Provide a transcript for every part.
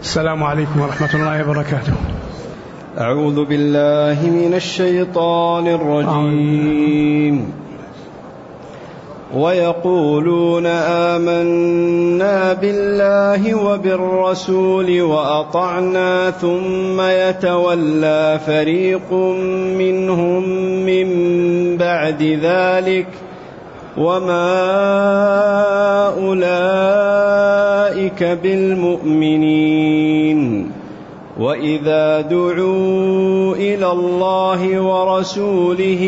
السلام عليكم ورحمة الله وبركاته. أعوذ بالله من الشيطان الرجيم. ويقولون آمنا بالله وبالرسول وأطعنا ثم يتولى فريق منهم من بعد ذلك وما أولئك بالمؤمنين وإذا دعوا إلى الله ورسوله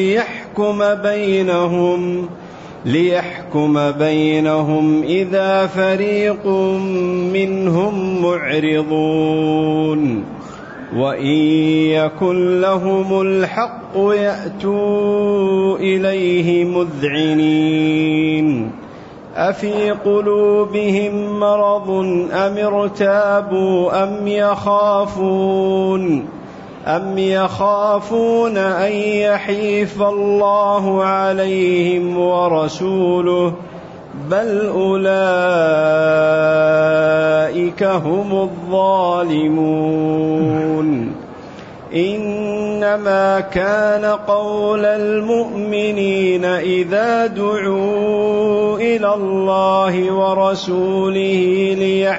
ليحكم بينهم إذا فريق منهم معرضون وإن يكن لهم الحق يأتوا إليه مذعنين أفي قلوبهم مرض أم ارتابوا أم يخافون أن يحيف الله عليهم ورسوله بل أولئك هم الظالمون. إنما كان قول المؤمنين إذا دعوا إلى الله ورسوله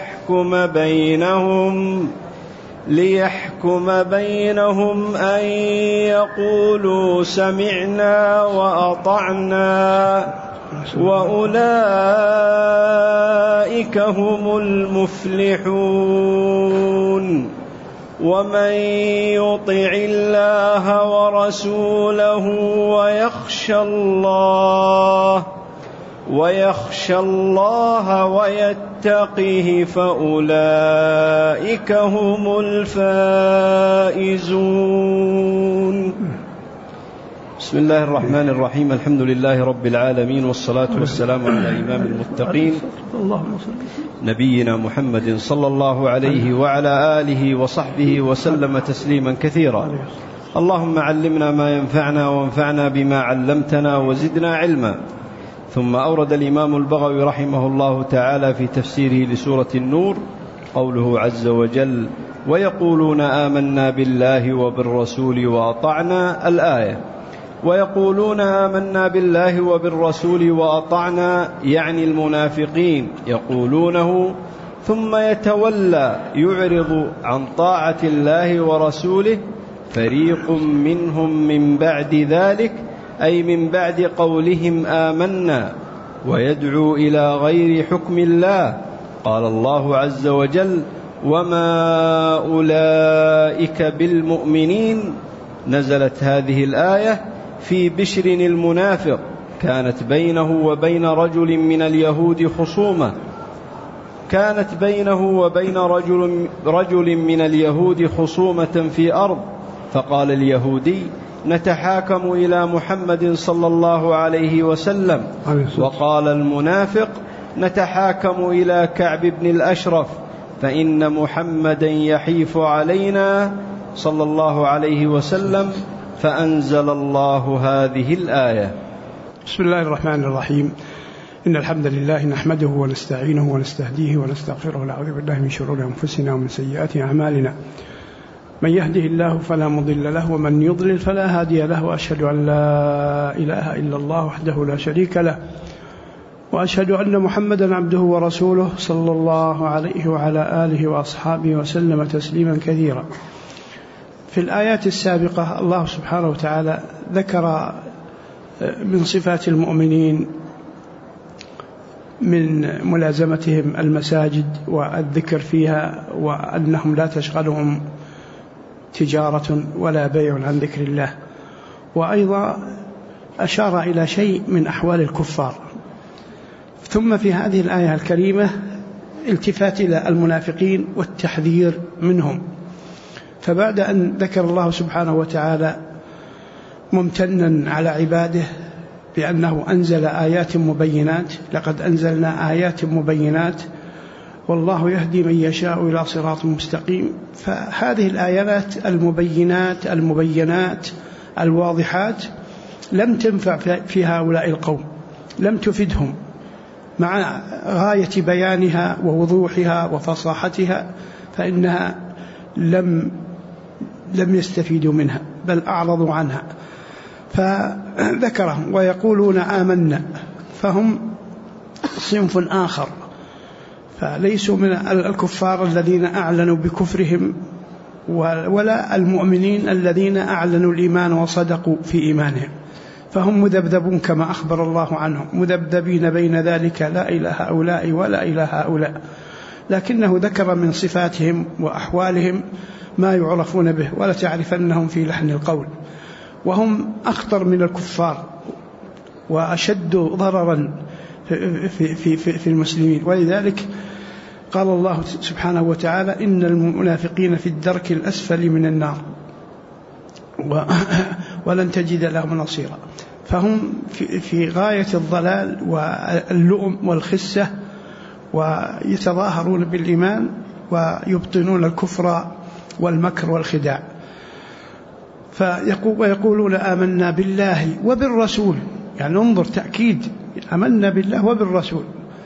ليحكم بينهم أن يقولوا سمعنا وأطعنا وأولئك هم المفلحون. ومن يطع الله ورسوله ويخشى الله ويتقه فأولئك هم الفائزون. بسم الله الرحمن الرحيم. الحمد لله رب العالمين، والصلاة والسلام على إمام المتقين نبينا محمد صلى الله عليه وعلى آله وصحبه وسلم تسليما كثيرا. اللهم علمنا ما ينفعنا وانفعنا بما علمتنا وزدنا علما. ثم أورد الإمام البغوي رحمه الله تعالى في تفسيره لسورة النور قوله عز وجل: ويقولون آمنا بالله وبالرسول وأطعنا. الآية. ويقولون آمنا بالله وبالرسول وأطعنا يعني المنافقين يقولونه ثم يتولى يعرض عن طاعة الله ورسوله فريق منهم من بعد ذلك، أي من بعد قولهم آمنا، ويدعو إلى غير حكم الله. قال الله عز وجل: وما أولئك بالمؤمنين. نزلت هذه الآية في بشر المنافق، كانت بينه وبين رجل من اليهود خصومة في أرض، فقال اليهودي: نتحاكم إلى محمد صلى الله عليه وسلم، وقال المنافق: نتحاكم إلى كعب بن الأشرف فإن محمدا يحيف علينا صلى الله عليه وسلم، فأنزل الله هذه الآية. بسم الله الرحمن الرحيم. إن الحمد لله نحمده ونستعينه ونستهديه ونستغفره ونعوذ بالله من شرور أنفسنا ومن سيئات أعمالنا. من يهده الله فلا مضل له ومن يضلل فلا هادي له، وأشهد أن لا إله إلا الله وحده لا شريك له، وأشهد أن محمدا عبده ورسوله صلى الله عليه وعلى آله وأصحابه وسلم تسليما كثيرا. في الآيات السابقة الله سبحانه وتعالى ذكر من صفات المؤمنين من ملازمتهم المساجد والذكر فيها، وأنهم لا تشغلهم تجارة ولا بيع عن ذكر الله. وأيضا أشار إلى شيء من أحوال الكفار. ثم في هذه الآية الكريمة التفات إلى المنافقين والتحذير منهم. فبعد أن ذكر الله سبحانه وتعالى ممتنا على عباده بأنه أنزل آيات مبينات، لقد أنزلنا آيات مبينات والله يهدي من يشاء إلى صراط مستقيم. فهذه الآيات المبينات الواضحات لم تنفع في هؤلاء القوم، لم تفدهم، مع غاية بيانها ووضوحها وفصاحتها فإنها لم يستفيدوا منها بل أعرضوا عنها. فذكرهم ويقولون آمنا، فهم صنف آخر، فليسوا من الكفار الذين أعلنوا بكفرهم ولا المؤمنين الذين أعلنوا الإيمان وصدقوا في إيمانهم، فهم مذبذبون كما أخبر الله عنهم، مذبذبين بين ذلك لا إلى هؤلاء ولا إلى هؤلاء، لكنه ذكر من صفاتهم وأحوالهم ما يعرفون به ولا تعرفنهم في لحن القول، وهم أخطر من الكفار وأشد ضررا في المسلمين. ولذلك قال الله سبحانه وتعالى إن المنافقين في الدرك الأسفل من النار ولن تجد لهم نصيرا. فهم في غاية الضلال واللؤم والخسة، ويتظاهرون بالإيمان ويبطنون الكفر والمكر والخداع. ويقولون آمنا بالله وبالرسول، يعني انظر تأكيد، آمنا بالله وبالرسول،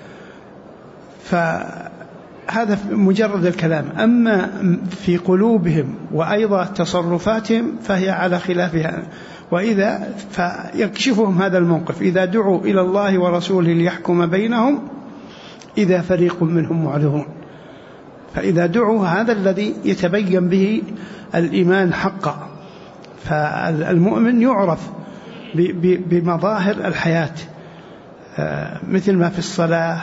فهذا مجرد الكلام. أما في قلوبهم وأيضا تصرفاتهم فهي على خلافها. وإذا فيكشفهم هذا الموقف إذا دعوا إلى الله ورسوله ليحكم بينهم إذا فريق منهم معرضون. فإذا دعوا هذا الذي يتبين به الإيمان حقا. فالمؤمن يعرف بمظاهر الحياة، مثل ما في الصلاة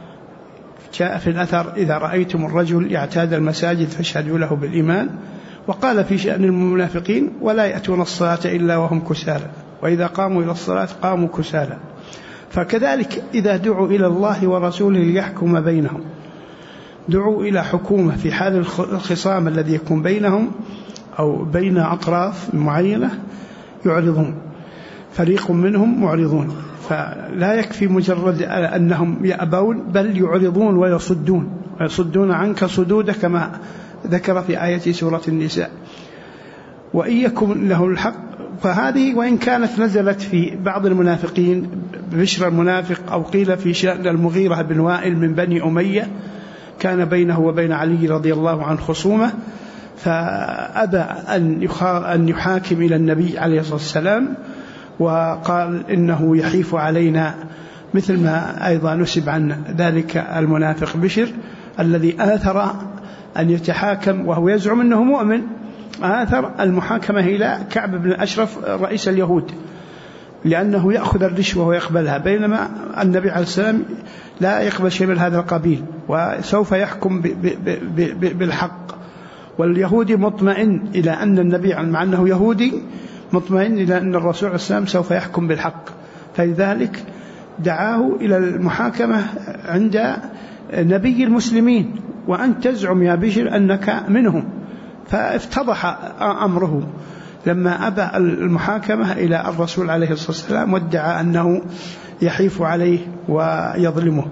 جاء في الأثر إذا رأيتم الرجل يعتاد المساجد فاشهدوا له بالإيمان. وقال في شأن المنافقين ولا يأتون الصلاة إلا وهم كسالى وإذا قاموا إلى الصلاة قاموا كسالى. فكذلك إذا دعوا إلى الله ورسوله ليحكم بينهم، دعوا إلى حكومة في حال الخصام الذي يكون بينهم أو بين أطراف معينة يعرضون، فريق منهم معرضون. فلا يكفي مجرد أنهم يأبون بل يعرضون ويصدون عنك صدودا كما ذكر في آية سورة النساء. وإن يكن له الحق، فهذه وإن كانت نزلت في بعض المنافقين بشر المنافق، أو قيل في شأن المغيرة بن وائل من بني أمية كان بينه وبين علي رضي الله عنه خصومة، فأبى أن يحاكم إلى النبي عليه الصلاة والسلام، وقال إنه يحيف علينا، مثل ما أيضا نسب عن ذلك المنافق بشر الذي آثر أن يتحاكم وهو يزعم أنه مؤمن، آثر المحاكمة إلى كعب بن أشرف رئيس اليهود لأنه يأخذ الرشوة ويقبلها، بينما النبي عليه السلام لا يقبل شيء من هذا القبيل وسوف يحكم بالحق. واليهودي مطمئن إلى أن النبي مع أنه يهودي مطمئن إلى أن الرسول عليه السلام سوف يحكم بالحق، فلذلك دعاه إلى المحاكمة عند نبي المسلمين، وأنت تزعم يا بشر أنك منهم. فافتضح أمره لما أبى المحاكمة إلى الرسول عليه الصلاة والسلام وادعى أنه يحيف عليه ويظلمه.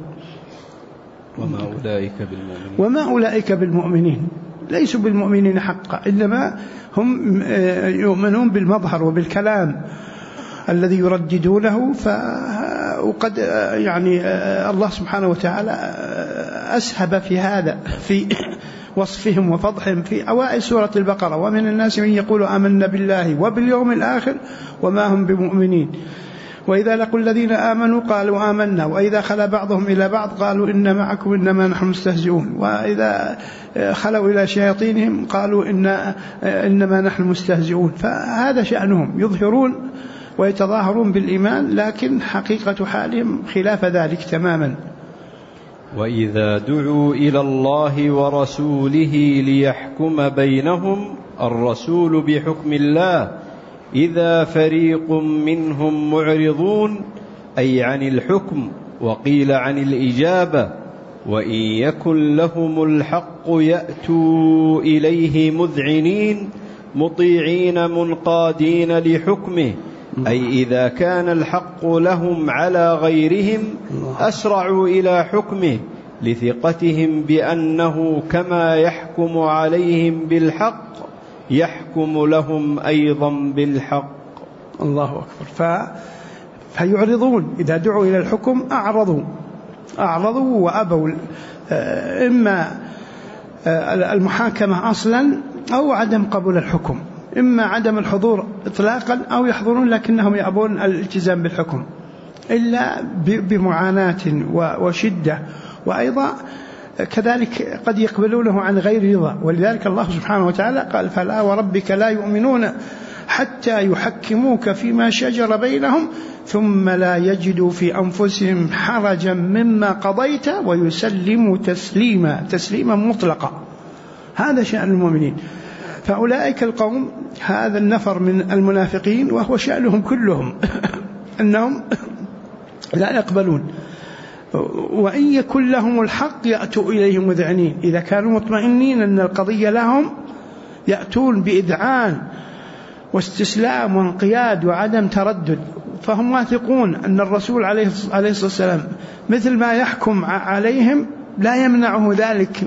وما أولئك بالمؤمنين ليسوا بالمؤمنين حقا، إنما هم يؤمنون بالمظهر وبالكلام الذي يرددونه. وقد يعني الله سبحانه وتعالى أسهب في هذا في وصفهم وفضحهم في أوائل سورة البقرة: ومن الناس من يقول آمنا بالله وباليوم الآخر وما هم بمؤمنين وإذا لقوا الذين آمنوا قالوا آمنا وإذا خلا بعضهم إلى بعض قالوا إن معكم إنما نحن مستهزئون وإذا خلوا إلى شياطينهم قالوا إنما نحن مستهزئون. فهذا شأنهم، يظهرون ويتظاهرون بالإيمان لكن حقيقة حالهم خلاف ذلك تماما. وإذا دعوا إلى الله ورسوله ليحكم بينهم الرسول بحكم الله إذا فريق منهم معرضون، أي عن الحكم، وقيل عن الإجابة. وإن يكن لهم الحق يأتوا إليه مذعنين مطيعين منقادين لحكمه، أي إذا كان الحق لهم على غيرهم أسرعوا إلى حكمه لثقتهم بأنه كما يحكم عليهم بالحق يحكم لهم أيضا بالحق. الله أكبر. فيعرضون إذا دعوا إلى الحكم، أعرضوا وأبوا، إما المحاكمة أصلا أو عدم قبول الحكم، إما عدم الحضور إطلاقا أو يحضرون لكنهم يأبون الالتزام بالحكم إلا بمعاناة وشدة، وأيضا كذلك قد يقبلونه عن غير رضا. ولذلك الله سبحانه وتعالى قال: فلا وربك لا يؤمنون حتى يحكموك فيما شجر بينهم ثم لا يجدوا في أنفسهم حرجا مما قضيت ويسلموا تسليما مطلقا. هذا شأن المؤمنين. فأولئك القوم، هذا النفر من المنافقين وهو شأنهم كلهم أنهم لا يقبلون، وإن يكن لهم الحق يأتوا إليه مذعنين. إذا كانوا مطمئنين أن القضية لهم يأتون بإذعان واستسلام وانقياد وعدم تردد، فهم واثقون أن الرسول عليه الصلاة والسلام مثل ما يحكم عليهم لا يمنعه ذلك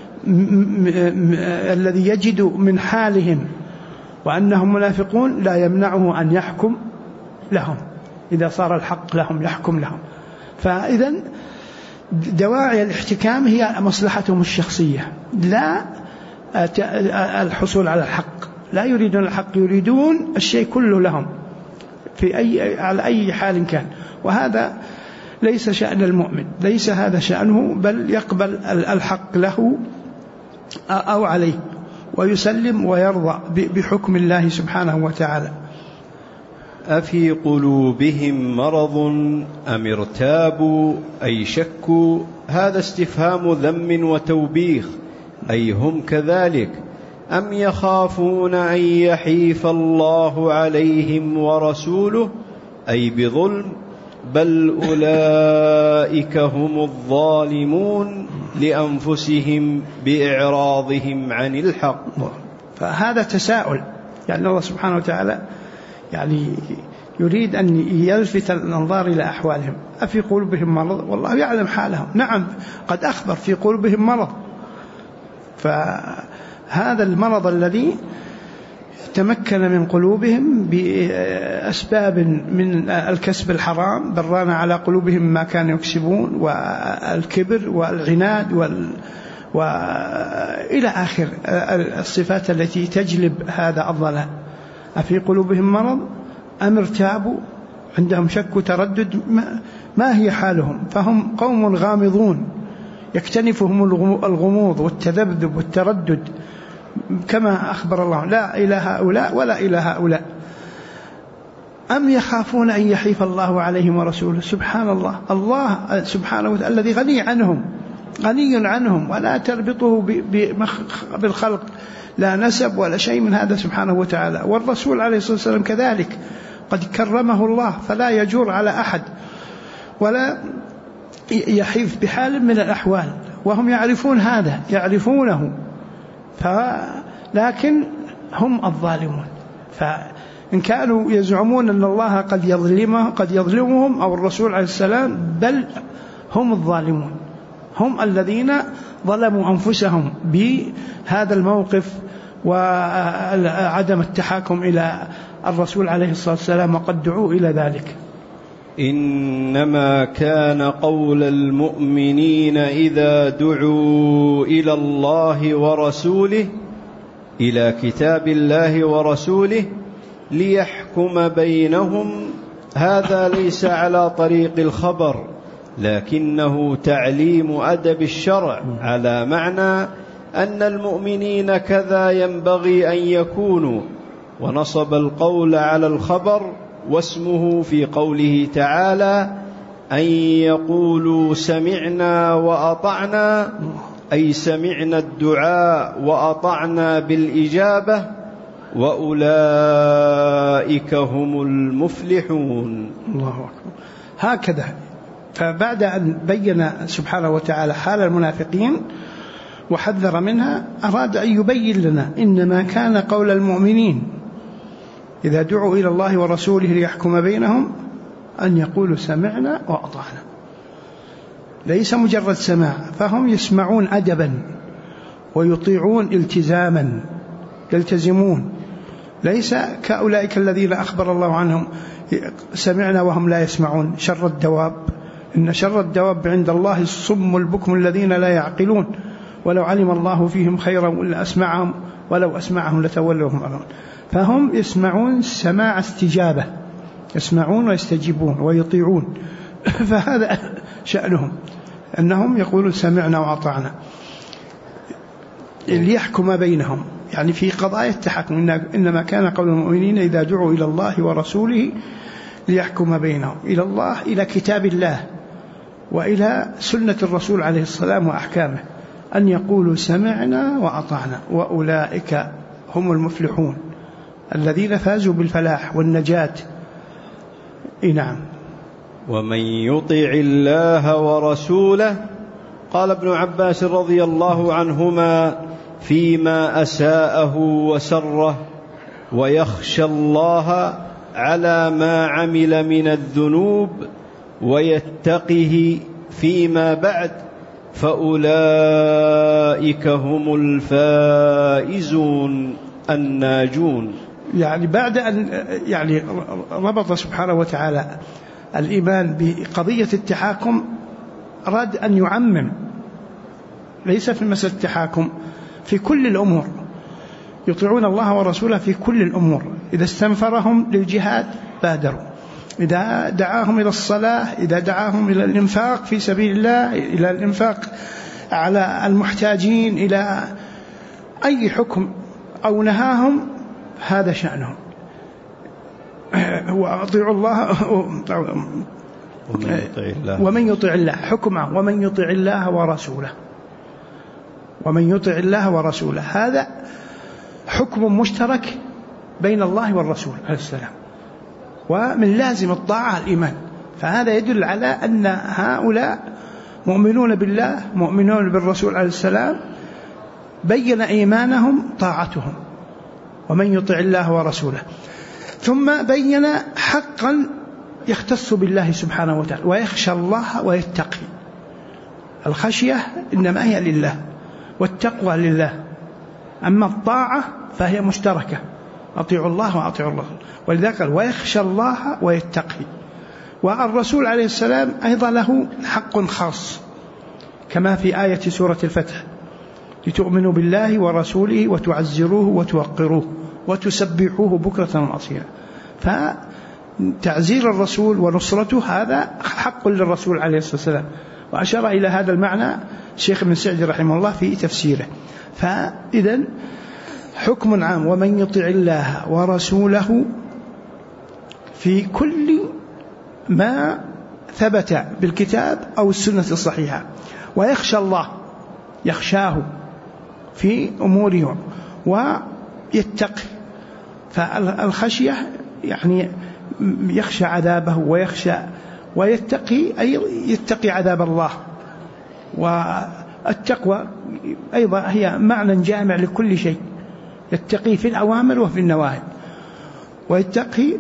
الذي يجد من حالهم وأنهم منافقون، لا يمنعه أن يحكم لهم إذا صار الحق لهم يحكم لهم. فإذا دواعي الاحتكام هي مصلحتهم الشخصية، لا الحصول على الحق. لا يريدون الحق، يريدون الشيء كله لهم على أي حال كان. وهذا ليس شأن المؤمن، ليس هذا شأنه، بل يقبل الحق له أو عليه ويسلم ويرضى بحكم الله سبحانه وتعالى. أفي قلوبهم مرض أم ارتابوا أي شكوا؟ هذا استفهام ذم وتوبيخ، أي هم كذلك، أم يخافون أن يحيف الله عليهم ورسوله أي بظلم، بل أولئك هم الظالمون لأنفسهم بإعراضهم عن الحق. فهذا تساؤل، يعني الله سبحانه وتعالى يعني يريد أن يلفت الأنظار إلى أحوالهم. أفي قلوبهم مرض؟ والله يعلم حالهم. نعم، قد أخبر في قلوبهم مرض، فهذا المرض الذي تمكن من قلوبهم بأسباب من الكسب الحرام بران على قلوبهم ما كانوا يكسبون، والكبر والعناد وإلى آخر الصفات التي تجلب هذا الضلال. أفي قلوبهم مرض أم ارتابوا؟ عندهم شك وتردد، ما هي حالهم؟ فهم قوم غامضون يكتنفهم الغموض والتذبذب والتردد، كما أخبر الله: لا إلى هؤلاء ولا إلى هؤلاء. أم يخافون أن يحيف الله عليهم ورسوله؟ سبحان الله، الله سبحانه وتعالى الذي غني عنهم ولا تربطه بالخلق، لا نسب ولا شيء من هذا سبحانه وتعالى. والرسول عليه الصلاة والسلام كذلك قد كرمه الله، فلا يجور على أحد ولا يحيف بحال من الأحوال، وهم يعرفون هذا، يعرفونه، لكن هم الظالمون. فإن كانوا يزعمون أن الله قد يظلمهم أو الرسول عليه السلام، بل هم الظالمون، هم الذين ظلموا أنفسهم بهذا الموقف وعدم التحاكم إلى الرسول عليه الصلاة والسلام، وقد دعوا إلى ذلك. إنما كان قول المؤمنين إذا دعوا إلى الله ورسوله، إلى كتاب الله ورسوله ليحكم بينهم، هذا ليس على طريق الخبر، لكنه تعليم أدب الشرع، على معنى أن المؤمنين كذا ينبغي أن يكونوا، ونصب القول على الخبر، واسمه في قوله تعالى أن يقولوا سمعنا وأطعنا، أي سمعنا الدعاء وأطعنا بالإجابة، وأولئك هم المفلحون. الله أكبر. هكذا. فبعد أن بين سبحانه وتعالى حال المنافقين وحذر منها، أراد أن يبين لنا إنما كان قول المؤمنين إذا دعوا إلى الله ورسوله ليحكم بينهم أن يقولوا سمعنا وأطعنا، ليس مجرد سماع، فهم يسمعون أدبا ويطيعون التزاما، يلتزمون، ليس كأولئك الذين أخبر الله عنهم سمعنا وهم لا يسمعون، شر الدواب، إن شر الدواب عند الله الصم البكم الذين لا يعقلون. ولو علم الله فيهم خيرا لأسمعهم ولو أسمعهم لتولوا وهم معرضون. فهم يسمعون سماع استجابة، يسمعون ويستجيبون ويطيعون. فهذا شأنهم، أنهم يقولون سمعنا وأطعنا ليحكم بينهم، يعني في قضايا التحكم. إنما كان قول المؤمنين إذا دعوا إلى الله ورسوله ليحكم بينهم، إلى الله، إلى كتاب الله وإلى سنة الرسول عليه السلام وأحكامه، أن يقولوا سمعنا وأطعنا، وأولئك هم المفلحون الذين فازوا بالفلاح والنجاة. نعم. ومن يطع الله ورسوله، قال ابن عباس رضي الله عنهما فيما أساءه وسره، ويخشى الله على ما عمل من الذنوب ويتقه فيما بعد، فأولئك هم الفائزون الناجون. يعني بعد أن ربط سبحانه وتعالى الإيمان بقضية التحاكم، أراد أن يعمم، ليس في مسألة التحاكم، في كل الأمور. يطيعون الله ورسوله في كل الأمور. إذا استنفرهم للجهاد بادروا، إذا دعاهم إلى الصلاة، إذا دعاهم إلى الإنفاق في سبيل الله، إلى الإنفاق على المحتاجين، إلى أي حكم أو نهاهم، هذا شأنهم. وأطيعوا الله ومن يطع الله حكمه، ومن يطع الله ورسوله، ومن يطع الله ورسوله، هذا حكم مشترك بين الله والرسول عليه السلام، ومن لازم الطاعة الإيمان. فهذا يدل على أن هؤلاء مؤمنون بالله، مؤمنون بالرسول عليه السلام، بين إيمانهم طاعتهم، ومن يطع الله ورسوله. ثم بين حقا يختص بالله سبحانه وتعالى، ويخشى الله ويتقي. الخشية إنما هي لله، والتقوى لله، أما الطاعة فهي مشتركة، أطيعوا الله وأطيعوا الرسول. ولذلك قال ويخشى الله ويتقي. والرسول عليه السلام أيضا له حق خاص، كما في آية سورة الفتح: لتؤمنوا بالله ورسوله وتعزروه وتوقروه وتسبحوه بكرة وأصيلا. فتعزير الرسول ونصرته هذا حق للرسول عليه الصلاة والسلام، وأشار إلى هذا المعنى الشيخ ابن سعدي رحمه الله في تفسيره. فإذن حكم عام: ومن يطع الله ورسوله في كل ما ثبت بالكتاب أو السنة الصحيحة، ويخشى الله، يخشاه في أموره، ويتقي. فالخشية يعني يخشى عذابه ويتقي، أي يتقي عذاب الله. والتقوى أيضا هي معنى جامع لكل شيء، يتقي في الأوامر وفي النواهي، ويتقي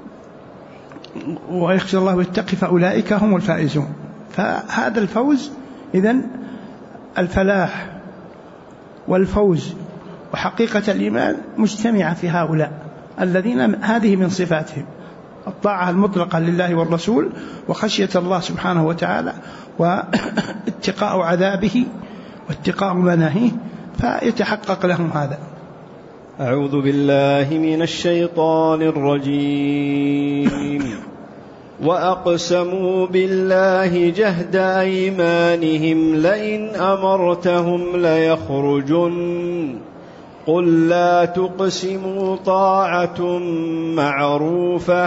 ويخشى الله ويتقي، فأولئك هم الفائزون. فهذا الفوز، إذن الفلاح والفوز وحقيقة الإيمان مجتمعة في هؤلاء الذين هذه من صفاتهم: الطاعة المطلقة لله والرسول، وخشية الله سبحانه وتعالى، واتقاء عذابه واتقاء مناهيه، فيتحقق لهم هذا. أعوذ بالله من الشيطان الرجيم. وأقسموا بالله جهد أيمانهم لئن أمرتهم ليخرجن قل لا تقسموا طاعة معروفة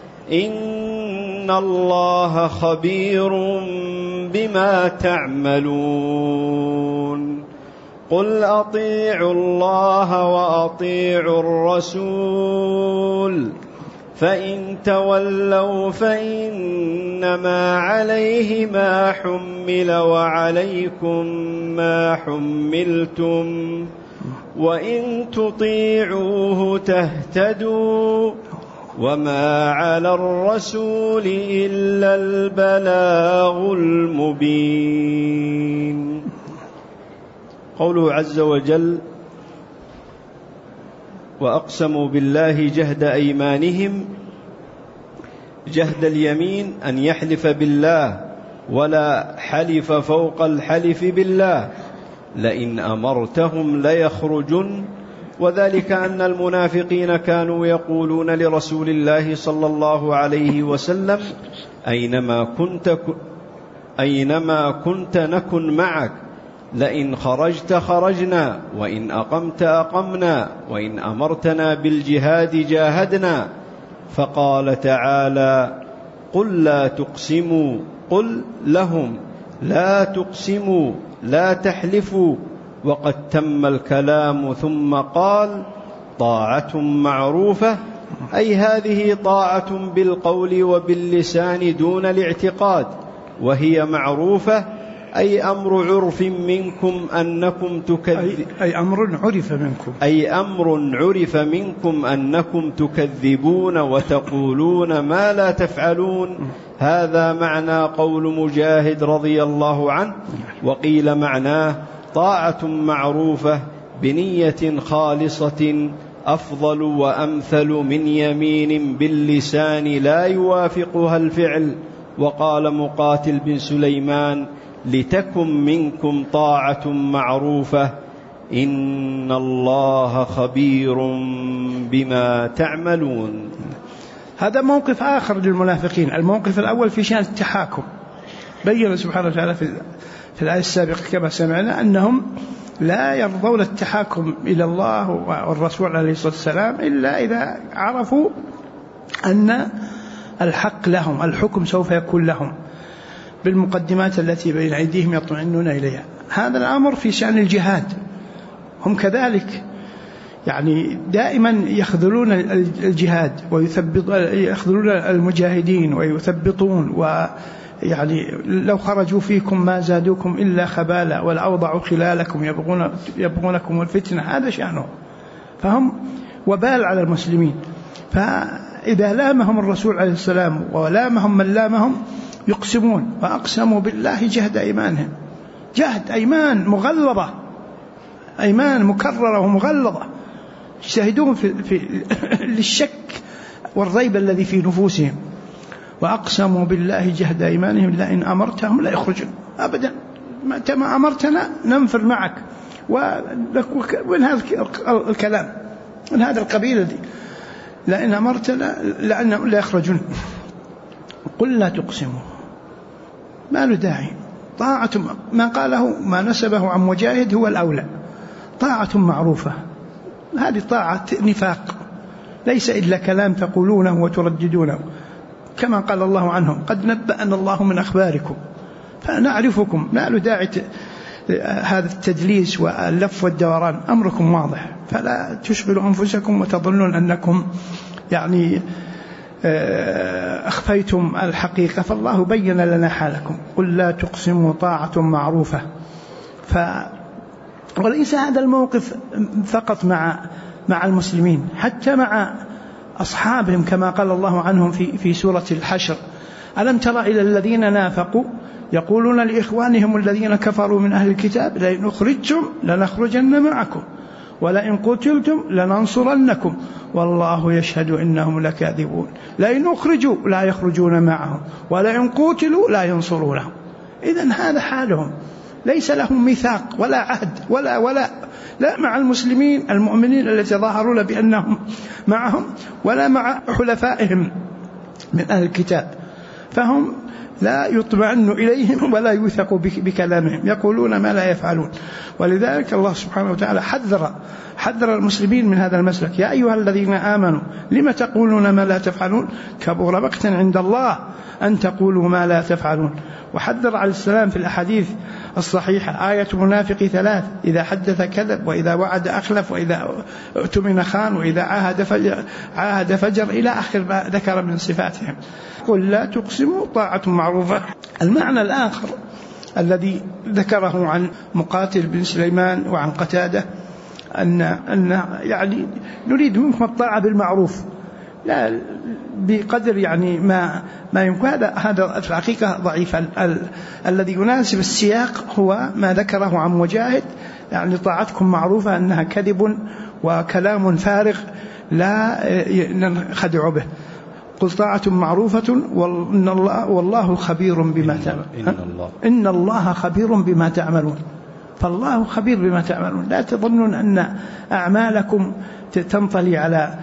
إن الله خبير بما تعملون. قل أطيعوا الله وأطيعوا الرسول فإن تولوا فإنما عليه ما حمل وعليكم ما حملتم وإن تطيعوه تهتدوا وما على الرسول إلا البلاغ المبين. قوله عز وجل: وأقسموا بالله جهد أيمانهم. جهد اليمين أن يحلف بالله، ولا حلف فوق الحلف بالله، لئن أمرتهم ليخرجن. وذلك أن المنافقين كانوا يقولون لرسول الله صلى الله عليه وسلم: أينما كنت نكن معك، لئن خرجت خرجنا، وإن أقمت أقمنا، وإن أمرتنا بالجهاد جاهدنا. فقال تعالى: قل لا تقسموا، قل لهم لا تقسموا، لا تحلفوا، وقد تم الكلام. ثم قال: طاعة معروفة، أي هذه طاعة بالقول وباللسان دون الاعتقاد، وهي معروفة أي أمر عرف منكم أنكم عرف منكم أنكم تكذبون وتقولون ما لا تفعلون. هذا معنى قول مجاهد رضي الله عنه. وقيل معناه: طاعة معروفة بنية خالصة أفضل وأمثل من يمين باللسان لا يوافقها الفعل. وقال مقاتل بن سليمان: لتكن منكم طاعة معروفة، إن الله خبير بما تعملون. هذا موقف آخر للمنافقين. الموقف الأول في شأن التحاكم، بين سبحانه وتعالى في الآية السابقة كما سمعنا أنهم لا يرضون التحاكم إلى الله والرسول عليه الصلاة والسلام إلا إذا عرفوا أن الحق لهم، الحكم سوف يكون لهم بالمقدمات التي بين أيديهم يطمئنون إليها. هذا الأمر في شأن الجهاد. هم كذلك يعني دائما يخذلون الجهاد يخذلون المجاهدين ويثبطون، ويعني لو خرجوا فيكم ما زادوكم إلا خبالا ولأوضعوا خلالكم يبغونكم الفتنة. هذا شأنهم، فهم وبال على المسلمين. فإذا لامهم الرسول عليه السلام ولامهم من لامهم يقسمون، وأقسموا بالله جهد أيمانهم، جهد أيمان مغلظة، أيمان مكررة ومغلظة، يجتهدون في للشك والريب الذي في نفوسهم. وأقسموا بالله جهد أيمانهم لئن أمرتهم لا يخرجون، أبدا ما أمرتنا ننفر معك. ومن هذا الكلام من هذا القبيل الذي لئن أمرتنا لأنهم لا يخرجون. قل لا تقسموا، ما له داعي. طاعة ما قاله ما نسبه عن مجاهد هو الأولى. طاعة معروفة، هذه طاعة نفاق، ليس إلا كلام تقولونه وترددونه، كما قال الله عنهم: قد نبأنا الله من أخباركم فنعرفكم. ما له داعي هذا التدليس واللف والدوران، أمركم واضح، فلا تشغلوا أنفسكم وتظنون أنكم يعني أخفيتم الحقيقة، فالله بين لنا حالكم. قل لا تقسموا طاعة معروفة. وليس هذا الموقف فقط مع المسلمين، حتى مع أصحابهم، كما قال الله عنهم في سورة الحشر: ألم تر إلى الذين نافقوا يقولون لإخوانهم الذين كفروا من أهل الكتاب لئن أخرجتم لنخرجن معكم ولئن قتلتم لننصرنكم والله يشهد إنهم لكاذبون. لئن أخرجوا لا يخرجون معهم ولئن قتلوا لا ينصرونهم. إذن هذا حالهم، ليس لهم ميثاق ولا عهد لا مع المسلمين المؤمنين الذين يظاهرون بأنهم معهم، ولا مع حلفائهم من أهل الكتاب، فهم لا يطمئن إليهم ولا يوثق بكلامهم، يقولون ما لا يفعلون. ولذلك الله سبحانه وتعالى حذر المسلمين من هذا المسلك: يا أيها الذين آمنوا لم تقولون ما لا تفعلون كبر مقتا عند الله أن تقولوا ما لا تفعلون. وحذر عليه السلام في الأحاديث الصحيحة: آية منافق 3: إذا حدث كذب، وإذا وعد أخلف، وإذا اؤتمن خان، وإذا عاهد فجر، إلى آخر ما ذكر من صفاتهم. قل لا تقسموا طاعة معروفة. المعنى الآخر الذي ذكره عن مقاتل بن سليمان وعن قتادة أن يعني نريد منكم الطاعة بالمعروف، لا بقدر يعني ما يمكن. هذا في الحقيقة ضعيف. الذي يناسب السياق هو ما ذكره عن مجاهد: يعني طاعتكم معروفة أنها كذب وكلام فارغ لا ننخدع به. قل طاعة معروفة والله خبير بما تعملون. إن الله خبير بما تعملون. فالله خبير بما تعملون. لا تظنون أن أعمالكم تنطلي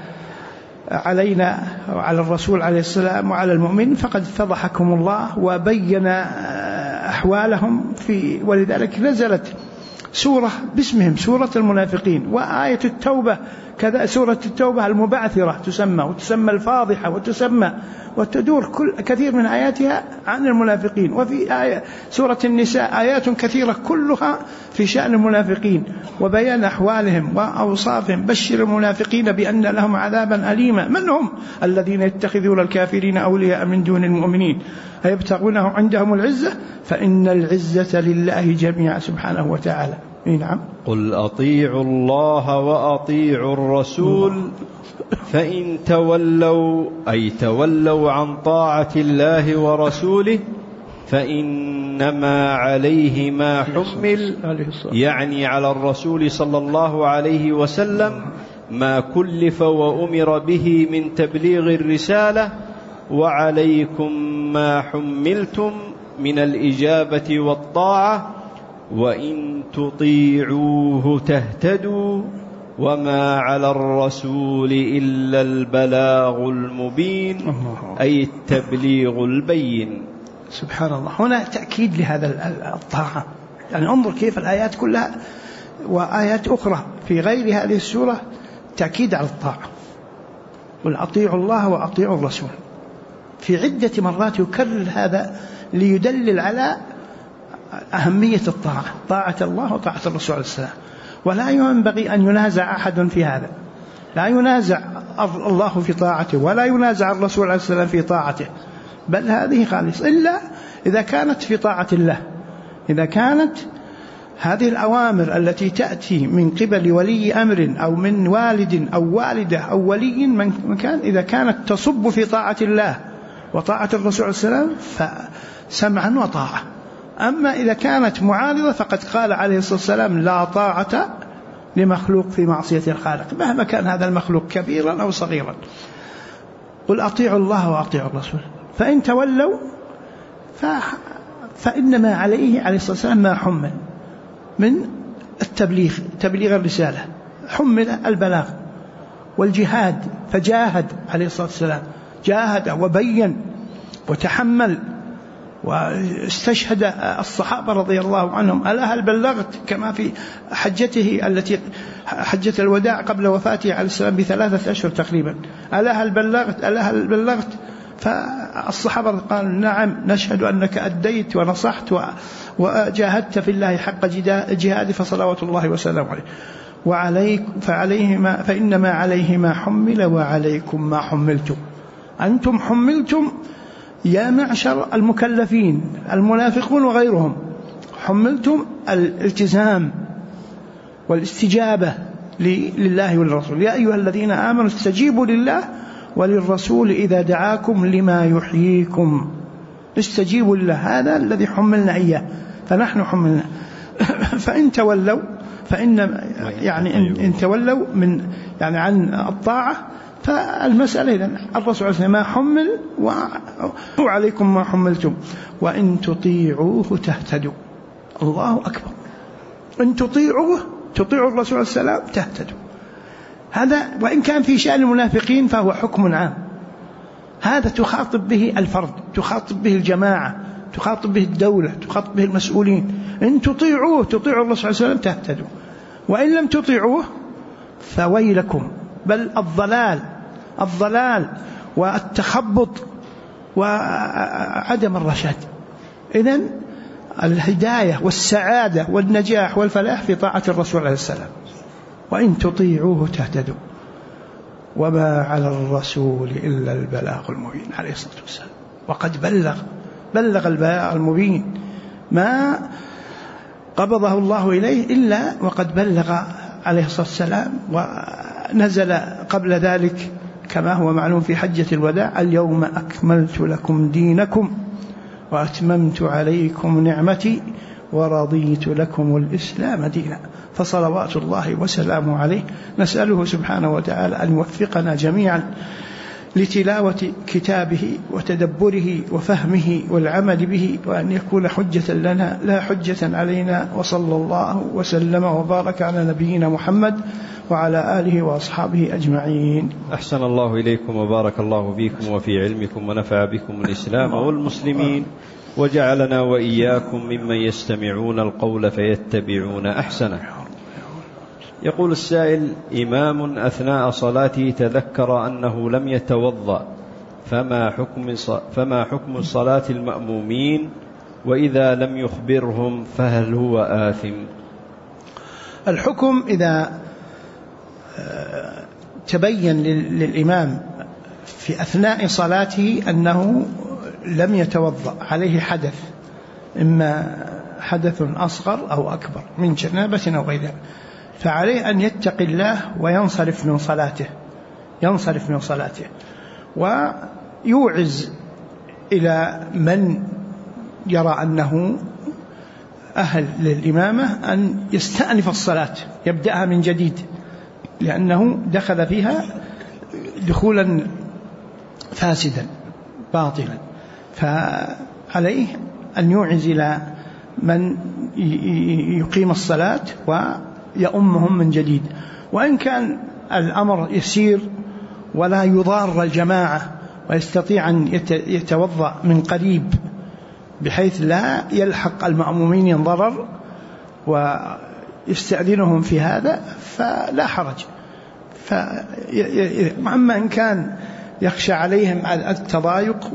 علينا وعلى الرسول عليه السلام وعلى المؤمن، فقد فضحكم الله وبين أحوالهم ولذلك نزلت سورة باسمهم، سورة المنافقين. وآية التوبة كذا، سورة التوبة المبعثرة تسمى، وتسمى الفاضحة، وتسمى وتدور كثير من آياتها عن المنافقين. وفي سورة النساء آيات كثيرة كلها في شأن المنافقين وبيان أحوالهم وأوصافهم. بشر المنافقين بأن لهم عذابا أليما. من هم الذين يتخذون الكافرين أولياء من دون المؤمنين أيبتغونه عندهم العزة فإن العزة لله جميعا سبحانه وتعالى. نعم. قل أطيعوا الله وأطيعوا الرسول فإن تولوا أي تولوا عن طاعة الله ورسوله فإنما عليه ما حمل، يعني على الرسول صلى الله عليه وسلم ما كلف وأمر به من تبليغ الرسالة، وعليكم ما حملتم من الإجابة والطاعة، وإن تطيعوه تهتدوا وما على الرسول إلا البلاغ المبين، أي التبليغ البين. سبحان الله. هنا تأكيد لهذا الطاعة. يعني انظر كيف الآيات كلها وآيات أخرى في غير هذه السورة تأكيد على الطاعة. قل أطيعوا الله وأطيعوا الرسول. في عدة مرات يكرر هذا ليدلل على أهمية الطاعة، طاعة الله وطاعة الرسول عليه السلام. ولا ينبغي أن ينازع أحد في هذا، لا ينازع الله في طاعته ولا ينازع الرسول عليه السلام في طاعته، بل هذه خالص إلا إذا كانت في طاعة الله. إذا كانت هذه الأوامر التي تأتي من قبل ولي أمر أو من والد أو والدة أو ولي من كان، إذا كانت تصب في طاعة الله وطاعة الرسول عليه السلام فسمعا وطاعة. أما إذا كانت معارضة فقد قال عليه الصلاة والسلام لا طاعة لمخلوق في معصية الخالق مهما كان هذا المخلوق كبيرا أو صغيرا. قل أطيعوا الله وأطيعوا الرسول فإن تولوا فإنما عليه الصلاة والسلام ما حمل من التبليغ، تبليغ الرسالة، حمل البلاغ والجهاد، فجاهد عليه الصلاة والسلام، جاهد وبين وتحمل واستشهد الصحابة رضي الله عنهم. ألا هل بلغت، كما في حجته التي حجة الوداع قبل وفاته عليه السلام ب3 أشهر تقريبا، ألا هل بلغت فالصحابة قالوا نعم نشهد أنك أديت ونصحت وجاهدت في الله حق جهاده فصلوات الله وسلامه عليه. فإنما عليه ما حمل وعليكم ما حملتم. أنتم حملتم يا معشر المكلفين المنافقون وغيرهم، حملتم الالتزام والاستجابة لله وللرسول. يا أيها الذين آمنوا استجيبوا لله وللرسول إذا دعاكم لما يحييكم. استجيبوا لله، هذا الذي حملنا إياه، فنحن حملنا. فإن تولوا إن تولوا من عن الطاعة فالمسألة إذن الرسول عليه السلام ما حمل وعليكم ما حملتم وإن تطيعوه تهتدوا. الله أكبر. إن تطيعوا الرسول عليه السلام تهتدوا. هذا وإن كان في شأن المنافقين فهو حكم عام، هذا تخاطب به الفرد، تخاطب به الجماعة، تخاطب به الدولة، تخاطب به المسؤولين. إن تطيعوا الرسول عليه السلام تهتدوا، وإن لم تطيعوه فويلكم، بل الضلال والتخبط وعدم الرشاد. إذن الهداية والسعادة والنجاح والفلاح في طاعة الرسول عليه السلام. وإن تطيعوه تهتدوا وما على الرسول إلا البلاغ المبين عليه الصلاة والسلام. وقد بلغ البلاغ المبين ما قبضه الله إليه إلا وقد بلغ عليه الصلاة والسلام. ونزل قبل ذلك كما هو معلوم في حجة الوداع اليوم أكملت لكم دينكم وأتممت عليكم نعمتي ورضيت لكم الإسلام دينا. فصلوات الله وسلامه عليه. نسأله سبحانه وتعالى أن يوفقنا جميعا لتلاوة كتابه وتدبره وفهمه والعمل به، وأن يكون حجة لنا لا حجة علينا. وصلى الله وسلم وبارك على نبينا محمد وعلى آله وأصحابه أجمعين. أحسن الله إليكم وبارك الله فيكم وفي علمكم ونفع بكم الإسلام والمسلمين، وجعلنا وإياكم ممن يستمعون القول فيتبعون أحسنه. يقول السائل: إمام أثناء صلاته تذكر أنه لم يتوضأ، فما حكم صلاة المأمومين؟ وإذا لم يخبرهم فهل هو آثم؟ الحكم إذا تبين للإمام في أثناء صلاته أنه لم يتوضأ، عليه حدث، إما حدث أصغر أو أكبر من جنابة أو غير ذلك، فعليه أن يتقي الله وينصرف من صلاته ويوعز إلى من يرى أنه أهل للإمامة أن يستأنف الصلاة، يبدأها من جديد، لأنه دخل فيها دخولا فاسدا باطلا، فعليه أن يوعز إلى من يقيم الصلاة ويؤمهم من جديد. وإن كان الأمر يسير ولا يضار الجماعة ويستطيع أن يتوضأ من قريب بحيث لا يلحق المأمومين ضرر ويستأذنهم في هذا فلا حرج. أما إن كان يخشى عليهم التضايق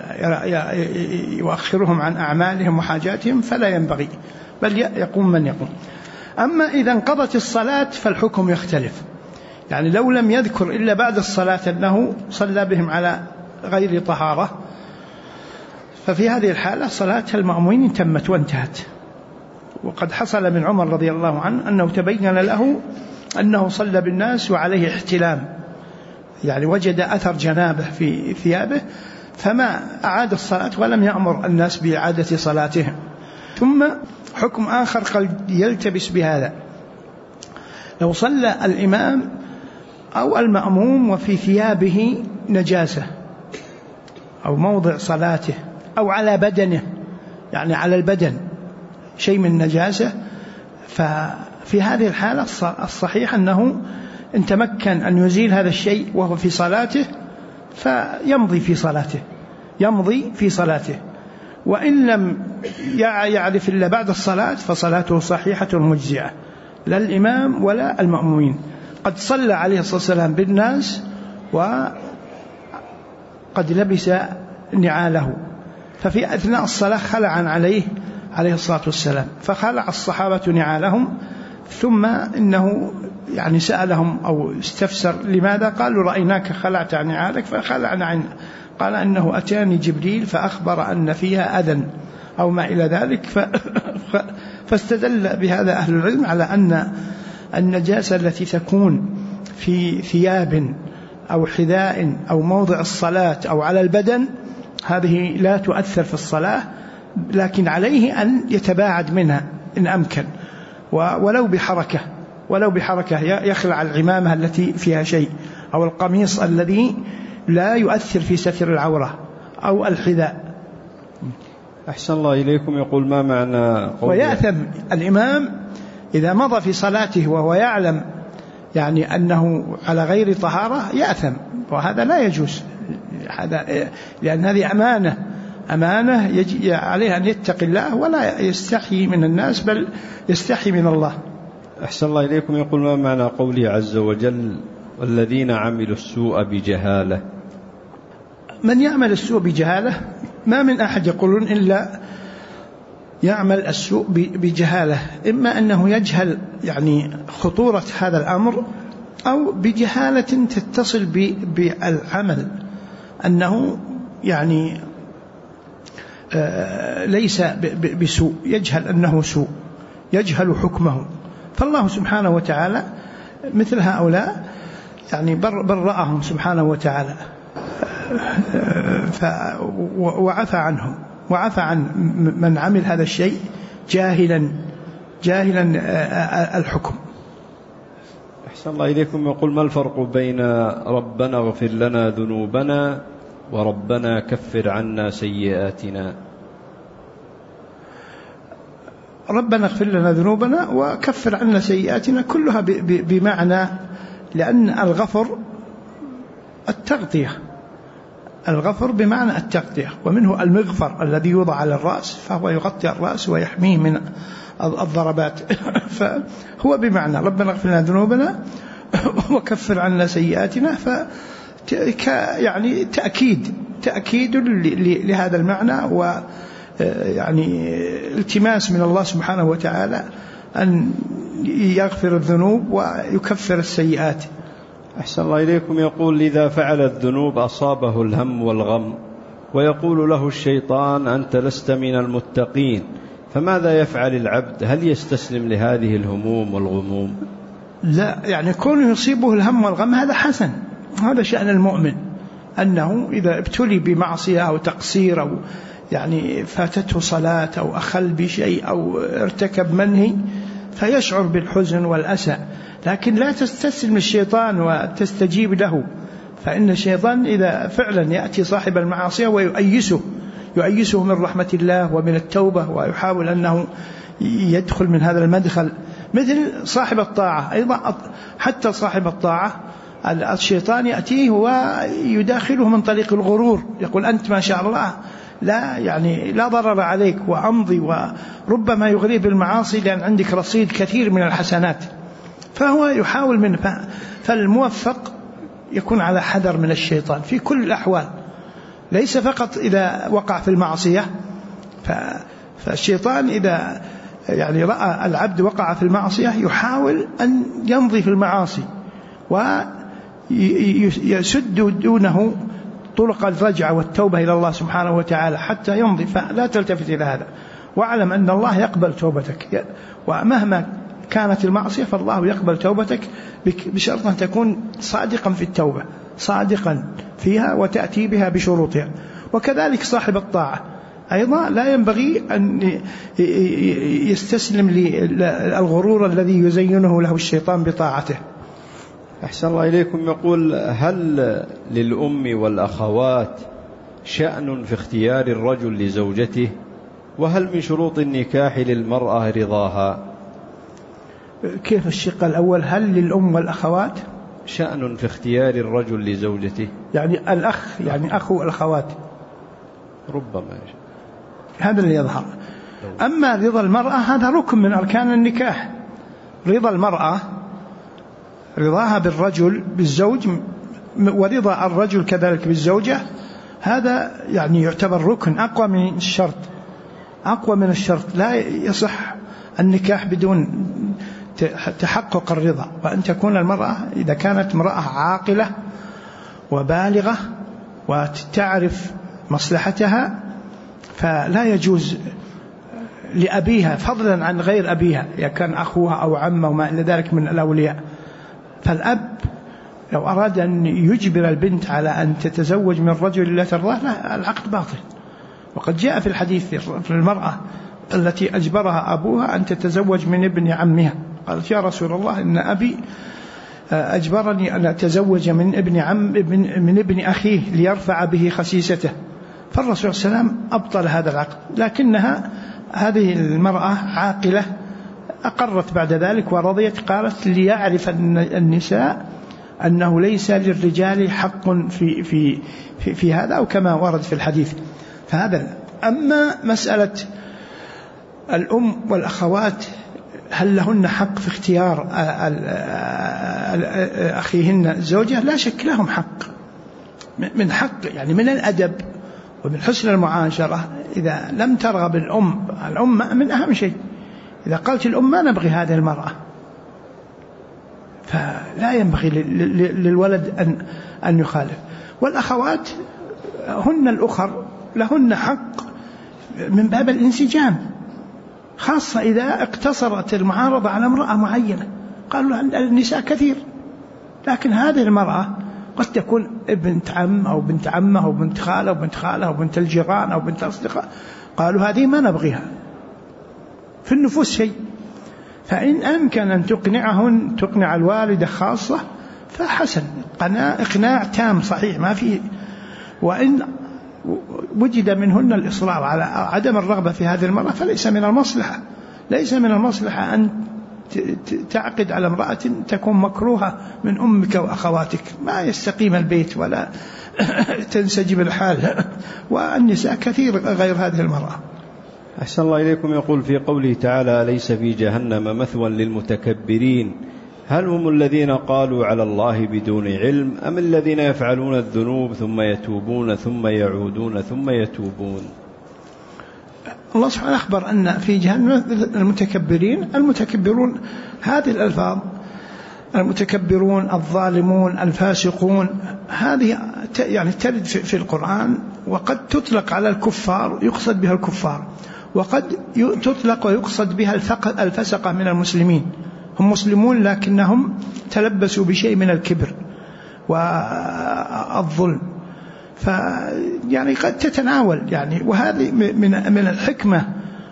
ويؤخرهم عن أعمالهم وحاجاتهم فلا ينبغي، بل يقوم من يقوم. أما إذا انقضت الصلاة فالحكم يختلف، يعني لو لم يذكر إلا بعد الصلاة أنه صلى بهم على غير طهارة، ففي هذه الحالة صلاة المأمومين تمت وانتهت. وقد حصل من عمر رضي الله عنه أنه تبين له أنه صلى بالناس وعليه احتلام، يعني وجد أثر جنابه في ثيابه، فما أعاد الصلاة ولم يأمر الناس بإعادة صلاتهم. ثم حكم آخر قد يلتبس بهذا: لو صلى الإمام أو المأموم وفي ثيابه نجاسة أو موضع صلاته أو على بدنه، يعني على البدن شيء من نجاسة، ففي هذه الحالة الصحيح أنه إن تمكن أن يزيل هذا الشيء وهو في صلاته فيمضي في صلاته، وإن لم يعرف إلا بعد الصلاة فصلاته صحيحة مجزئة، لا الإمام ولا المأمومين. قد صلى عليه الصلاة والسلام بالناس وقد لبس نعاله، ففي أثناء الصلاة خلع عليه الصلاة والسلام، فخلع الصحابة نعالهم، ثم إنه يعني سألهم أو استفسر لماذا، قالوا رأيناك خلعت نعالك فخلعنا عنه، قال إنه أتاني جبريل فأخبر أن فيها أذى أو ما إلى ذلك، فاستدل بهذا أهل العلم على أن النجاسة التي تكون في ثياب أو حذاء أو موضع الصلاة أو على البدن هذه لا تؤثر في الصلاة، لكن عليه أن يتباعد منها إن أمكن، ولو بحركة يخلع العمامة التي فيها شيء أو القميص الذي لا يؤثر في ستر العورة أو الحذاء. أحسن الله إليكم. يقول: ما معنى ويأثم الإمام إذا مضى في صلاته وهو يعلم يعني أنه على غير طهارة، يأثم، وهذا لا يجوز، لأن هذه أمانة يجب عليه أن يتقي الله ولا يستحي من الناس بل يستحي من الله. أحسن الله إليكم. يقول: ما معنى قوله عز وجل: والذين عملوا السوء بجهالة؟ من يعمل السوء بجهالة ما من أحد يقولون إلا يعمل السوء بجهالة، إما أنه يجهل يعني خطورة هذا الأمر، أو بجهالة تتصل بالعمل، أنه يعني ليس بسوء، يجهل أنه سوء، يجهل حكمه. فالله سبحانه وتعالى مثل هؤلاء يعني برأهم سبحانه وتعالى وعفى عنهم، وعفى عن من عمل هذا الشيء جاهلا الحكم. أحسن الله إليكم. يقول: ما الفرق بين ربنا اغفر لنا ذنوبنا وربنا كفر عنا سيئاتنا؟ ربنا اغفر لنا ذنوبنا وكفر عنا سيئاتنا كلها بمعنى، لأن الغفر التغطية، الغفر بمعنى التغطية، ومنه المغفر الذي يوضع على الرأس فهو يغطي الرأس ويحميه من الضربات فهو بمعنى ربنا اغفر لنا ذنوبنا وكفر عنا سيئاتنا، يعني تأكيد لهذا المعنى، ويعني التماس من الله سبحانه وتعالى أن يغفر الذنوب ويكفر السيئات. أحسن الله إليكم. يقول: إذا فعل الذنوب أصابه الهم والغم ويقول له الشيطان: أنت لست من المتقين، فماذا يفعل العبد؟ هل يستسلم لهذه الهموم والغموم؟ لا، يعني كونه يصيبه الهم والغم هذا حسن، هذا شأن المؤمن، أنه إذا ابتلي بمعصية أو تقصير أو يعني فاتته صلاة أو أخل بشيء أو ارتكب منهي فيشعر بالحزن والأسى، لكن لا تستسلم الشيطان وتستجيب له، فإن الشيطان إذا فعلا يأتي صاحب المعاصي ويؤيسه من رحمة الله ومن التوبة، ويحاول أنه يدخل من هذا المدخل، مثل صاحب الطاعة أيضا. حتى صاحب الطاعة الشيطان يأتيه ويداخله من طريق الغرور، يقول: أنت ما شاء الله لا ضرر عليك وأمضي، وربما يغريه بالمعاصي لأن عندك رصيد كثير من الحسنات، فهو يحاول منه. فالموفق يكون على حذر من الشيطان في كل الأحوال، ليس فقط إذا وقع في المعصية. فالشيطان إذا يعني رأى العبد وقع في المعصية يحاول أن يمضي في المعاصي ويسد دونه طرق الرجعة والتوبة إلى الله سبحانه وتعالى حتى يمضي، فلا تلتفت إلى هذا، واعلم أن الله يقبل توبتك، ومهما كانت المعصية فالله يقبل توبتك بشرط أن تكون صادقا في التوبة، صادقا فيها وتأتي بها بشروطها. وكذلك صاحب الطاعة أيضا لا ينبغي أن يستسلم للغرور الذي يزينه له الشيطان بطاعته. أحسن الله إليكم. يقول: هل للأم والأخوات شأن في اختيار الرجل لزوجته؟ وهل من شروط النكاح للمرأة رضاها؟ كيف الشق الأول؟ هل للأم والأخوات شأن في اختيار الرجل لزوجته؟ يعني الأخ، يعني أخو الأخوات ربما، هذا اللي يظهر. أما رضا المرأة هذا ركن من أركان النكاح. رضا المرأة رضاها بالرجل بالزوج، ورضا الرجل كذلك بالزوجة، هذا يعني يعتبر ركن أقوى من الشرط، أقوى من الشرط. لا يصح النكاح بدون تحقق الرضا، وأن تكون المرأة إذا كانت امرأة عاقلة وبالغة وتعرف مصلحتها فلا يجوز لأبيها فضلا عن غير أبيها، إذا كان أخوها أو عمه وما إلى ذلك من الأولياء. فالأب لو أراد أن يجبر البنت على أن تتزوج من الرجل لا ترضاه لا، العقد باطل. وقد جاء في الحديث في المرأة التي أجبرها أبوها أن تتزوج من ابن عمها، قالت: يا رسول الله إن أبي أجبرني أن أتزوج من ابن أخيه ليرفع به خسيسته. فالرسول صلى الله عليه وسلم أبطل هذا العقد، لكنها هذه المرأة عاقلة أقرت بعد ذلك ورضيت، قالت: ليعرف النساء أنه ليس للرجال حق في هذا، أو كما ورد في الحديث. فهذا. أما مسألة الأم والأخوات هل لهن حق في اختيار أخيهن الزوجة؟ لا شك لهم حق، من حق يعني من الأدب ومن حسن المعاشرة. إذا لم ترغب الأم من أهم شيء، إذا قالت الأم ما نبغي هذه المرأة، فلا ينبغي للولد أن يخالف. والأخوات هن الأخر لهن حق من باب الانسجام، خاصة إذا اقتصرت المعارضة على امرأة معينة. قالوا النساء كثير، لكن هذه المرأة قد تكون ابنت عم أو بنت عمه أو بنت خالة أو بنت خالة أو بنت الجيران أو بنت أصدقاء، قالوا هذه ما نبغيها، في النفوس شيء. فإن أمكن أن تقنع الوالدة خاصة فحسن، إقناع تام صحيح ما فيه. وإن وجد منهن الإصرار على عدم الرغبة في هذه المرأة فليس من المصلحة أن تعقد على امرأة تكون مكروهة من أمك وأخواتك. ما يستقيم البيت ولا تنسجم الحال، والنساء كثير غير هذه المرأة. أحسن الله إليكم. يقول في قوله تعالى: أليس في جهنم مثوى للمتكبرين، هل هم الذين قالوا على الله بدون علم أم الذين يفعلون الذنوب ثم يتوبون ثم يعودون ثم يتوبون؟ الله سبحانه أخبر أن في جهنم المتكبرون هذه الألفاظ، المتكبرون، الظالمون، الفاسقون، هذه يعني ترد في القرآن، وقد تطلق على الكفار يقصد بها الكفار، وقد تطلق ويقصد بها الفسقة من المسلمين. هم مسلمون لكنهم تلبسوا بشيء من الكبر والظلم، يعني قد تتناول يعني. وهذه من الحكمة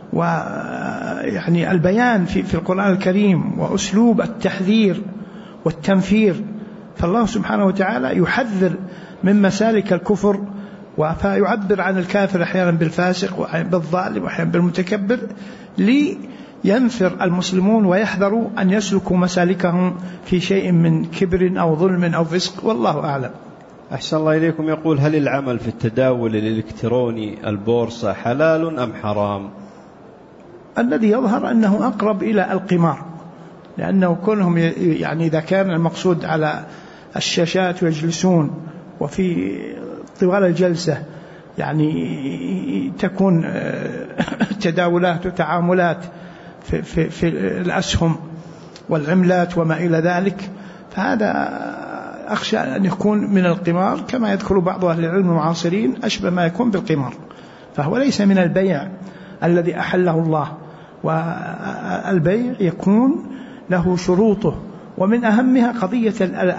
ويعني البيان في القرآن الكريم وأسلوب التحذير والتنفير. فالله سبحانه وتعالى يحذر من مسالك الكفر، فيعبر عن الكافر أحيانا بالفاسق وأحيانا بالظالم وأحيانا بالمتكبر، لينفر المسلمون ويحذروا أن يسلكوا مسالكهم في شيء من كبر أو ظلم أو فسق، والله أعلم. أحسن الله إليكم. يقول: هل العمل في التداول الإلكتروني البورصة حلال أم حرام؟ الذي يظهر أنه أقرب إلى القمار، لأنه كونهم يعني إذا كان المقصود على الشاشات ويجلسون وفي طوال الجلسة يعني تكون تداولات وتعاملات في الأسهم والعملات وما إلى ذلك، فهذا أخشى أن يكون من القمار، كما يذكر بعض أهل العلم المعاصرين أشبه ما يكون بالقمار، فهو ليس من البيع الذي أحله الله. والبيع يكون له شروطه، ومن أهمها قضية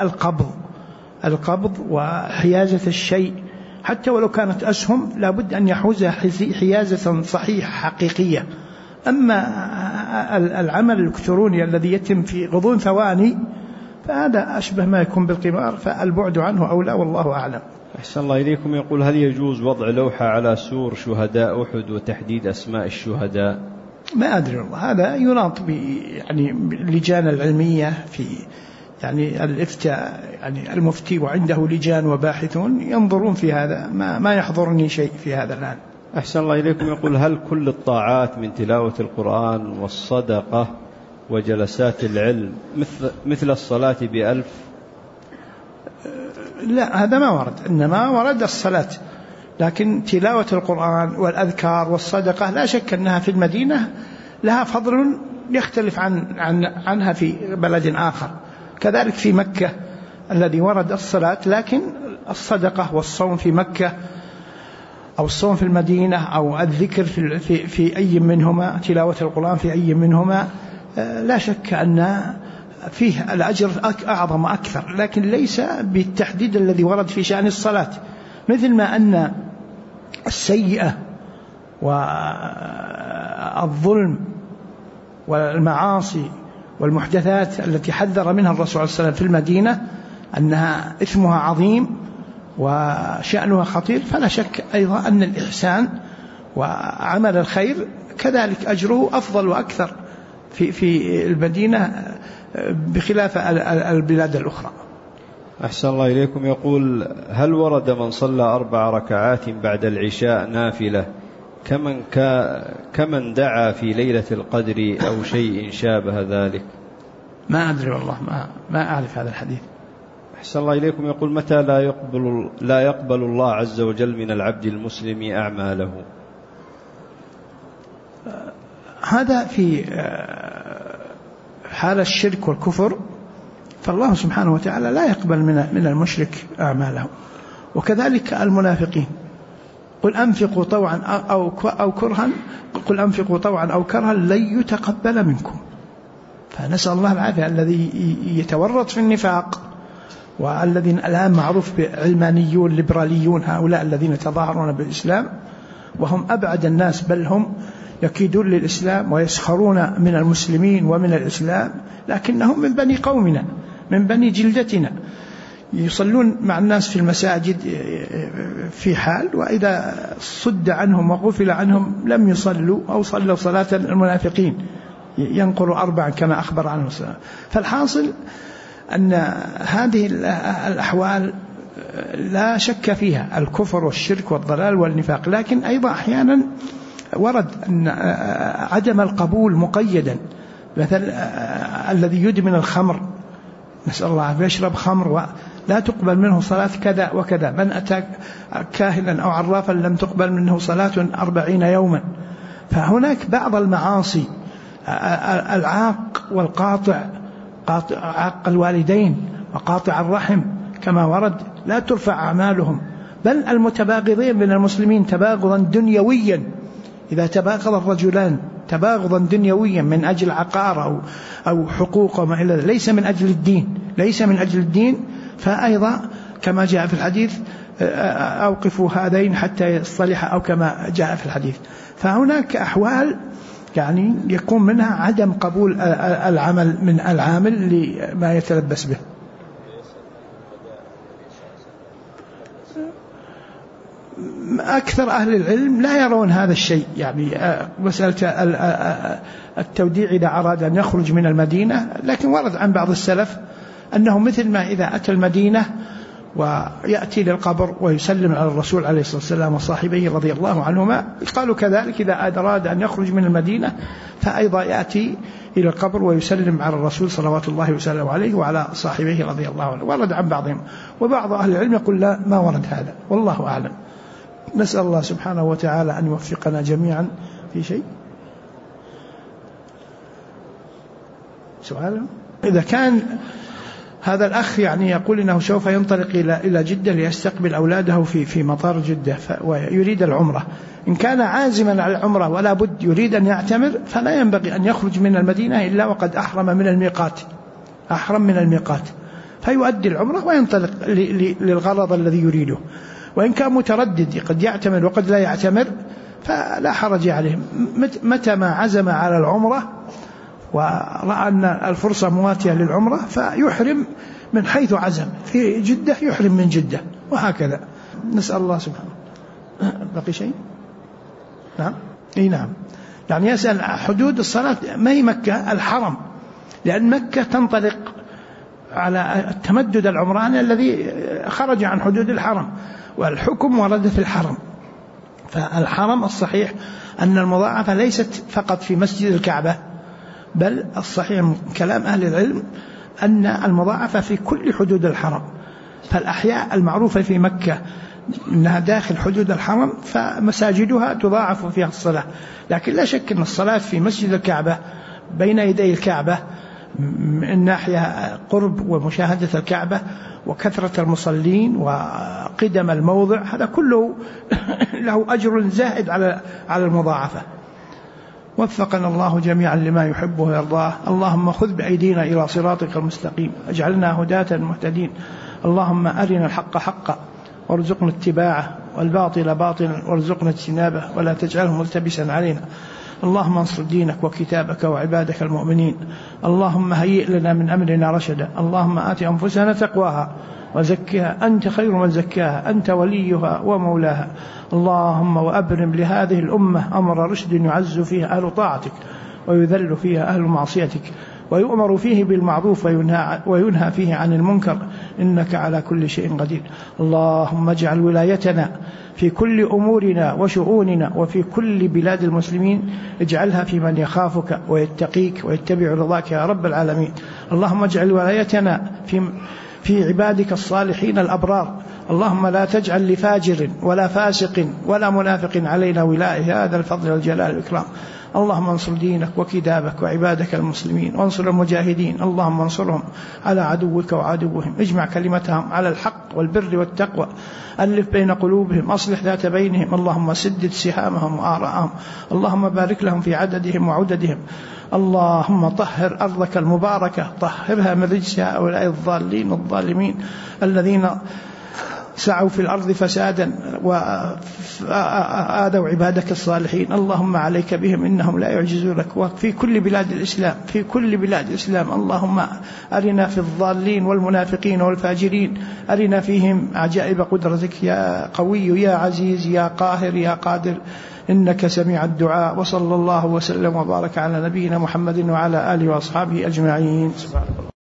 القبض وحيازة الشيء، حتى ولو كانت أسهم لابد أن يحوزها حيازة صحيحة حقيقية. أما العمل الإلكتروني الذي يتم في غضون ثواني فهذا أشبه ما يكون بالقمار، فالبعد عنه أولى، والله أعلم. أحسن الله إليكم. يقول: هل يجوز وضع لوحة على سور شهداء أحد وتحديد أسماء الشهداء؟ ما أدري والله، هذا يناط يعني اللجان العلمية في يعني الإفتاء، يعني المفتي وعنده لجان وباحثون ينظرون في هذا، ما يحضرني شيء في هذا الآن. أحسن الله إليكم. يقول: هل كل الطاعات من تلاوة القرآن والصدقة وجلسات العلم مثل الصلاة ب1000؟ لا، هذا ما ورد، إنما ورد الصلاة، لكن تلاوة القرآن والأذكار والصدقة لا شك أنها في المدينة لها فضل يختلف عنها في بلد آخر. كذلك في مكة الذي ورد الصلاة، لكن الصدقة والصوم في مكة أو الصوم في المدينة أو الذكر في أي منهما، تلاوة القرآن في أي منهما، لا شك أن فيه الأجر أعظم أكثر، لكن ليس بالتحديد الذي ورد في شأن الصلاة. مثل ما أن السيئة والظلم والمعاصي والمحدثات التي حذر منها الرسول صلى الله عليه وسلم في المدينة أنها إثمها عظيم وشأنها خطير، فلا شك أيضا أن الإحسان وعمل الخير كذلك أجره أفضل وأكثر في المدينة بخلاف البلاد الأخرى. أحسن الله إليكم. يقول: هل ورد من صلى 4 ركعات بعد العشاء نافلة كمن دعا في ليلة القدر أو شيء شابه ذلك؟ ما أدري والله، ما أعرف هذا الحديث. أحسن الله إليكم. يقول: متى لا يقبل الله عز وجل من العبد المسلم أعماله؟ هذا في حال الشرك والكفر، فالله سبحانه وتعالى لا يقبل من المشرك أعماله، وكذلك المنافقين. قل أنفقوا طوعا أو كرها، قل أنفقوا طوعا أو كرها لن يتقبل منكم. فنسأل الله العافية. الذي يتورط في النفاق، والذين الآن معروف بعلمانيون ليبراليون، هؤلاء الذين يتظاهرون بالإسلام وهم أبعد الناس، بل هم يكيدون للإسلام ويسخرون من المسلمين ومن الإسلام، لكنهم من بني قومنا، من بني جلدتنا، يصلون مع الناس في المساجد في حال، وإذا صد عنهم وغفل عنهم لم يصلوا أو صلوا صلاة المنافقين، ينقر 4 كما أخبر عنه. فالحاصل أن هذه الأحوال لا شك فيها الكفر والشرك والضلال والنفاق، لكن أيضا أحيانا ورد أن عدم القبول مقيدا، مثل الذي يدمن الخمر، نسأل الله، يشرب خمر ولا تقبل منه صلاة كذا وكذا، من أتى كاهنا أو عرافا لم تقبل منه صلاة 40 يوما. فهناك بعض المعاصي، العاق والقاطع، عاق الوالدين وقاطع الرحم كما ورد لا ترفع أعمالهم، بل المتباغضين من المسلمين تباغضا دنيويا، إذا تباغض الرجلان تباغضا دنيويا من أجل عقار أو حقوق وما إلى ذلك، ليس من أجل الدين، ليس من أجل الدين، فأيضا كما جاء في الحديث أوقفوا هذين حتى يصطلح، أو كما جاء في الحديث. فهناك أحوال يعني يكون منها عدم قبول العمل من العامل لما يتلبس به. أكثر أهل العلم لا يرون هذا الشيء، يعني مسألة التوديع إذا أراد أن يخرج من المدينة، لكن ورد عن بعض السلف أنه مثل ما إذا أتى المدينة ويأتي للقبر ويسلم على الرسول عليه الصلاة والسلام وصاحبيه رضي الله عنهما، قالوا كذلك إذا أراد أن يخرج من المدينة فأيضا يأتي إلى القبر ويسلم على الرسول صلوات الله وسلم عليه وعلى صاحبيه رضي الله عنه. ورد عن بعضهم، وبعض أهل العلم يقول لا، ما ورد هذا، والله أعلم. نسأل الله سبحانه وتعالى أن يوفقنا جميعا. في شيء سؤال؟ إذا كان هذا الأخ يعني يقول إنه سوف ينطلق إلى جدة ليستقبل أولاده في مطار جدة ويريد العمرة، إن كان عازما على العمرة ولا بد يريد أن يعتمر، فلا ينبغي أن يخرج من المدينة إلا وقد أحرم من الميقات، أحرم من الميقات، فيؤدي العمرة وينطلق للغرض الذي يريده. وإن كان متردد قد يعتمر وقد لا يعتمر فلا حرج عليه، متى ما عزم على العمرة ورأى أن الفرصة مواتية للعمرة فيحرم من حيث عزم، في جدة يحرم من جدة، وهكذا. نسأل الله سبحانه. بقي شيء؟ نعم. إيه نعم. يعني يسأل حدود الصلاة، ما هي مكة الحرم، لأن مكة تنطلق على التمدد العمراني الذي خرج عن حدود الحرم، والحكم ورد في الحرم. فالحرم الصحيح أن المضاعفة ليست فقط في مسجد الكعبة، بل الصحيح من كلام أهل العلم أن المضاعفة في كل حدود الحرم. فالأحياء المعروفة في مكة أنها داخل حدود الحرم فمساجدها تضاعف فيها الصلاة، لكن لا شك أن الصلاة في مسجد الكعبة بين يدي الكعبة من ناحية قرب ومشاهدة الكعبة وكثرة المصلين وقدم الموضع، هذا كله له أجر زائد على المضاعفة. وفقنا الله جميعا لما يحبه ويرضاه. اللهم خذ بأيدينا إلى صراطك المستقيم، اجعلنا هداة مهتدين. اللهم أرنا الحق حقا وارزقنا اتباعه، والباطل باطلا وارزقنا اجتنابه، ولا تجعله ملتبسا علينا. اللهم انصر دينك وكتابك وعبادك المؤمنين. اللهم هيئ لنا من أمرنا رشدا. اللهم آت أنفسنا تقواها وزكها، أنت خير من زكاها، أنت وليها ومولاها. اللهم وأبرم لهذه الأمة أمر رشد يعز فيه أهل طاعتك ويذل فيها أهل معصيتك، ويؤمر فيه بالمعروف وينهى فيه عن المنكر، إنك على كل شيء قدير. اللهم اجعل ولايتنا في كل أمورنا وشؤوننا وفي كل بلاد المسلمين، اجعلها في من يخافك ويتقيك ويتبع رضاك يا رب العالمين. اللهم اجعل ولايتنا في عبادك الصالحين الأبرار. اللهم لا تجعل لفاجر ولا فاسق ولا منافق علينا ولاية، هذا الفضل والجلال والإكرام. اللهم انصر دينك وكتابك وعبادك المسلمين، وانصر المجاهدين. اللهم انصرهم على عدوك وعدوهم، اجمع كلمتهم على الحق والبر والتقوى، ألف بين قلوبهم، أصلح ذات بينهم. اللهم سدد سهامهم وآراءهم. اللهم بارك لهم في عددهم وعددهم. اللهم طهر أرضك المباركة، طهرها من رجس هؤلاء الضالين الظالمين الذين سعوا في الأرض فسادا وآذوا عبادك الصالحين، اللهم عليك بهم إنهم لا يعجزونك. وفي كل بلاد الإسلام، في كل بلاد الإسلام اللهم أرنا في الضالين والمنافقين والفاجرين، أرنا فيهم عجائب قدرتك يا قوي يا عزيز يا قاهر يا قادر، إنك سميع الدعاء. وصلى الله وسلم وبارك على نبينا محمد وعلى آله وأصحابه أجمعين. سبحان الله.